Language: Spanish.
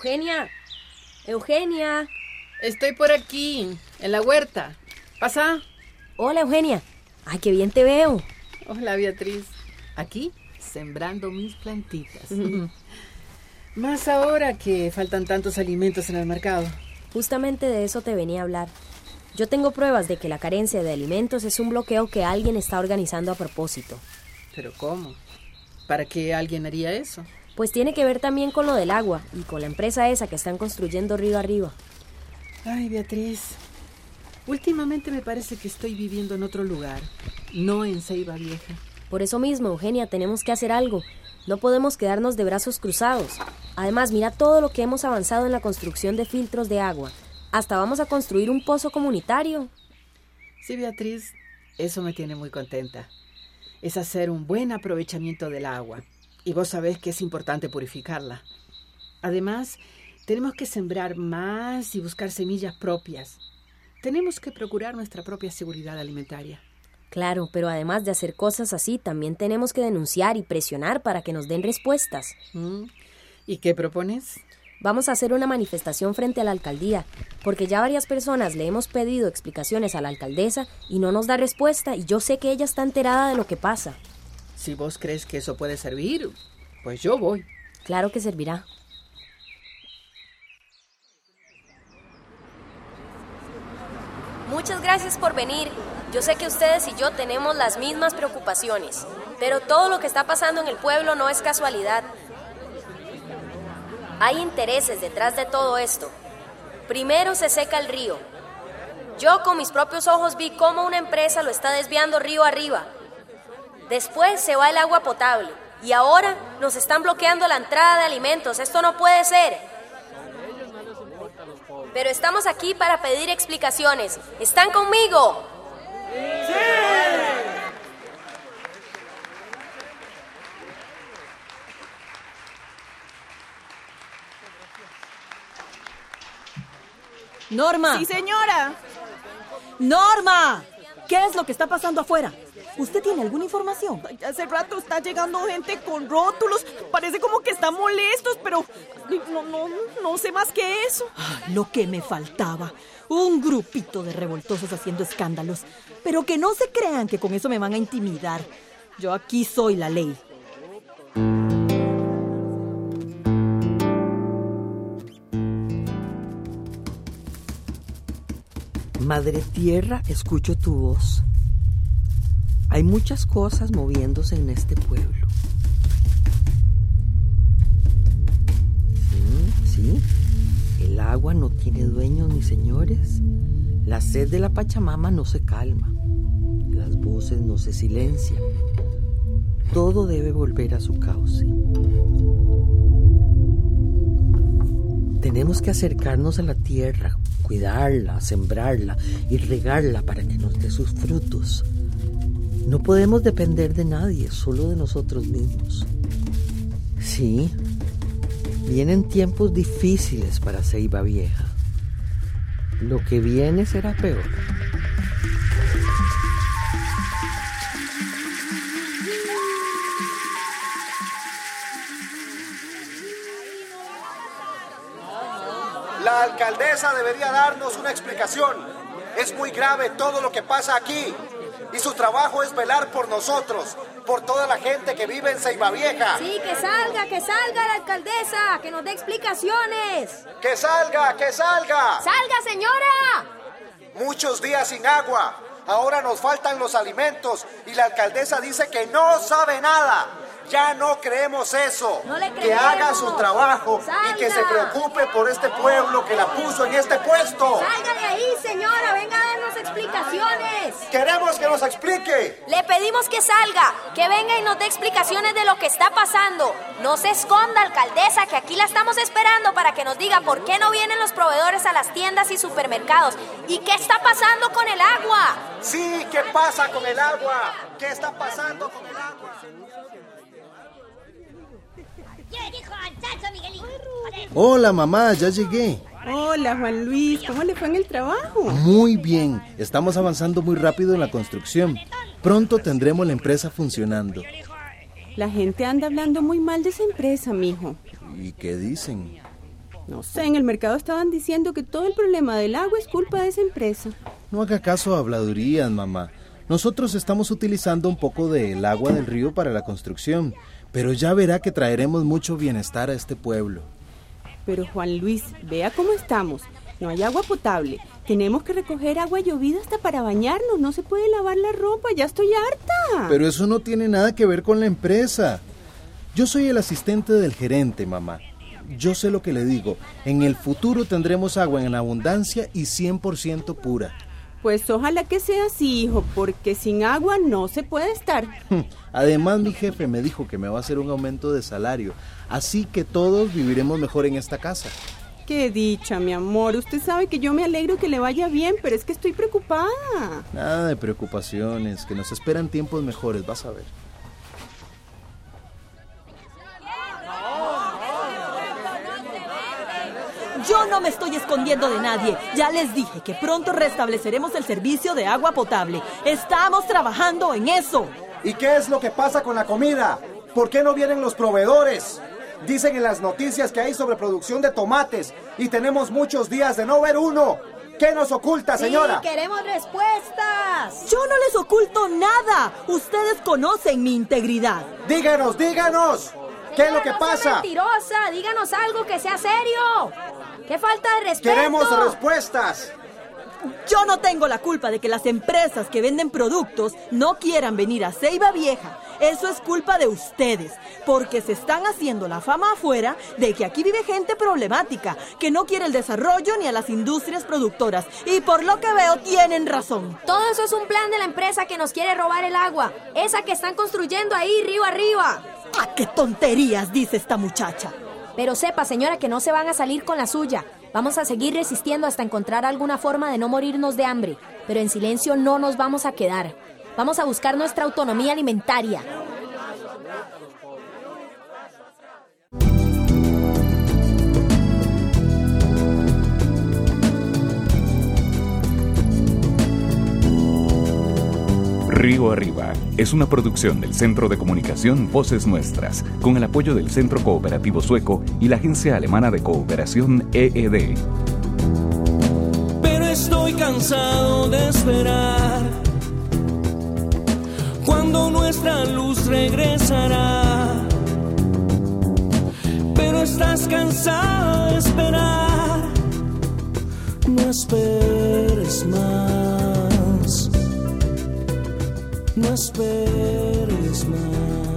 Eugenia. Eugenia. Estoy por aquí, en la huerta. Pasa. Hola, Eugenia. Ay, qué bien te veo. Hola, Beatriz. Aquí, sembrando mis plantitas. Más ahora que faltan tantos alimentos en el mercado. Justamente de eso te venía a hablar. Yo tengo pruebas de que la carencia de alimentos es un bloqueo que alguien está organizando a propósito. ¿Pero cómo? ¿Para qué alguien haría eso? Pues tiene que ver también con lo del agua y con la empresa esa que están construyendo río arriba. Ay, Beatriz, últimamente me parece que estoy viviendo en otro lugar, no en Ceiba Vieja. Por eso mismo, Eugenia, tenemos que hacer algo. No podemos quedarnos de brazos cruzados. Además, mira todo lo que hemos avanzado en la construcción de filtros de agua. Hasta vamos a construir un pozo comunitario. Sí, Beatriz, eso me tiene muy contenta. Es hacer un buen aprovechamiento del agua. Y vos sabés que es importante purificarla. Además, tenemos que sembrar más y buscar semillas propias. Tenemos que procurar nuestra propia seguridad alimentaria. Claro, pero además de hacer cosas así, también tenemos que denunciar y presionar para que nos den respuestas. ¿Y qué propones? Vamos a hacer una manifestación frente a la alcaldía, porque ya varias personas le hemos pedido explicaciones a la alcaldesa y no nos da respuesta, y yo sé que ella está enterada de lo que pasa. Si vos crees que eso puede servir, pues yo voy. Claro que servirá. Muchas gracias por venir. Yo sé que ustedes y yo tenemos las mismas preocupaciones, pero todo lo que está pasando en el pueblo no es casualidad. Hay intereses detrás de todo esto. Primero se seca el río. Yo con mis propios ojos vi cómo una empresa lo está desviando río arriba. Después se va el agua potable y ahora nos están bloqueando la entrada de alimentos. Esto no puede ser. Pero estamos aquí para pedir explicaciones. ¿Están conmigo? ¡Sí! Norma. Sí, señora. Norma, ¿qué es lo que está pasando afuera? ¿Usted tiene alguna información? Ay, hace rato está llegando gente con rótulos. Parece como que están molestos, pero no sé más que eso. Ay, lo que me faltaba. Un grupito de revoltosos haciendo escándalos. Pero que no se crean que con eso me van a intimidar. Yo aquí soy la ley. Madre Tierra, escucho tu voz. Hay muchas cosas moviéndose en este pueblo. Sí. El agua no tiene dueños ni señores. La sed de la Pachamama no se calma. Las voces no se silencian. Todo debe volver a su cauce. Tenemos que acercarnos a la tierra, cuidarla, sembrarla y regarla para que nos dé sus frutos. No podemos depender de nadie, solo de nosotros mismos. Sí, vienen tiempos difíciles para Ceiba Vieja. Lo que viene será peor. La alcaldesa debería darnos una explicación. Es muy grave todo lo que pasa aquí. Y su trabajo es velar por nosotros, por toda la gente que vive en Ceiba Vieja. Sí, que salga la alcaldesa, que nos dé explicaciones. ¡Que salga! ¡Salga, señora! Muchos días sin agua. Ahora nos faltan los alimentos y la alcaldesa dice que no sabe nada. Ya no creemos eso. No le que creemos. haga su trabajo. Salga. Y que se preocupe por este pueblo que la puso en este puesto. ¡Salga de ahí, señora! ¡Venga a darnos explicaciones! Queremos que nos explique. Le pedimos que salga, que venga y nos dé explicaciones de lo que está pasando. No se esconda, alcaldesa, que aquí la estamos esperando para que nos diga por qué no vienen los proveedores a las tiendas y supermercados. ¿Y qué está pasando con el agua? Sí, ¿qué pasa con el agua? ¿Qué está pasando con el agua? Hola, mamá, ya llegué. Hola, Juan Luis. ¿Cómo le fue en el trabajo? Muy bien, estamos avanzando muy rápido en la construcción. Pronto tendremos la empresa funcionando. La gente anda hablando muy mal de esa empresa, mijo. ¿Y qué dicen? No sé, en el mercado estaban diciendo que todo el problema del agua es culpa de esa empresa. No haga caso a habladurías, mamá. Nosotros estamos utilizando un poco del agua del río para la construcción, pero ya verá que traeremos mucho bienestar a este pueblo. Pero Juan Luis, vea cómo estamos. No hay agua potable. Tenemos que recoger agua llovida hasta para bañarnos. No se puede lavar la ropa. Ya estoy harta. Pero eso no tiene nada que ver con la empresa. Yo soy el asistente del gerente, mamá. Yo sé lo que le digo. En el futuro tendremos agua en abundancia y 100% pura. Pues ojalá que sea así, hijo, porque sin agua no se puede estar. Además, mi jefe me dijo que me va a hacer un aumento de salario, así que todos viviremos mejor en esta casa. Qué dicha, mi amor. Usted sabe que yo me alegro que le vaya bien, pero es que estoy preocupada. Nada de preocupaciones, que nos esperan tiempos mejores, vas a ver. Yo no me estoy escondiendo de nadie. Ya les dije que pronto restableceremos el servicio de agua potable. Estamos trabajando en eso. ¿Y qué es lo que pasa con la comida? ¿Por qué no vienen los proveedores? Dicen en las noticias que hay sobreproducción de tomates y tenemos muchos días de no ver uno. ¿Qué nos oculta, señora? Sí, queremos respuestas. Yo no les oculto nada. Ustedes conocen mi integridad. Díganos. ¿Qué es lo que pasa? No sea mentirosa, díganos algo que sea serio. ¡Qué falta de respeto! ¡Queremos respuestas! Yo no tengo la culpa de que las empresas que venden productos no quieran venir a Ceiba Vieja. Eso es culpa de ustedes, porque se están haciendo la fama afuera de que aquí vive gente problemática, que no quiere el desarrollo ni a las industrias productoras. Y por lo que veo, tienen razón. Todo eso es un plan de la empresa que nos quiere robar el agua. Esa que están construyendo ahí, río arriba. ¡Ah, qué tonterías dice esta muchacha! Pero sepa, señora, que no se van a salir con la suya. Vamos a seguir resistiendo hasta encontrar alguna forma de no morirnos de hambre. Pero en silencio no nos vamos a quedar. Vamos a buscar nuestra autonomía alimentaria. Río Arriba es una producción del Centro de Comunicación Voces Nuestras, con el apoyo del Centro Cooperativo Sueco y la Agencia Alemana de Cooperación EED. Pero estoy cansado de esperar cuando nuestra luz regresará. Pero estás cansado de esperar, no esperes más. No esperes más.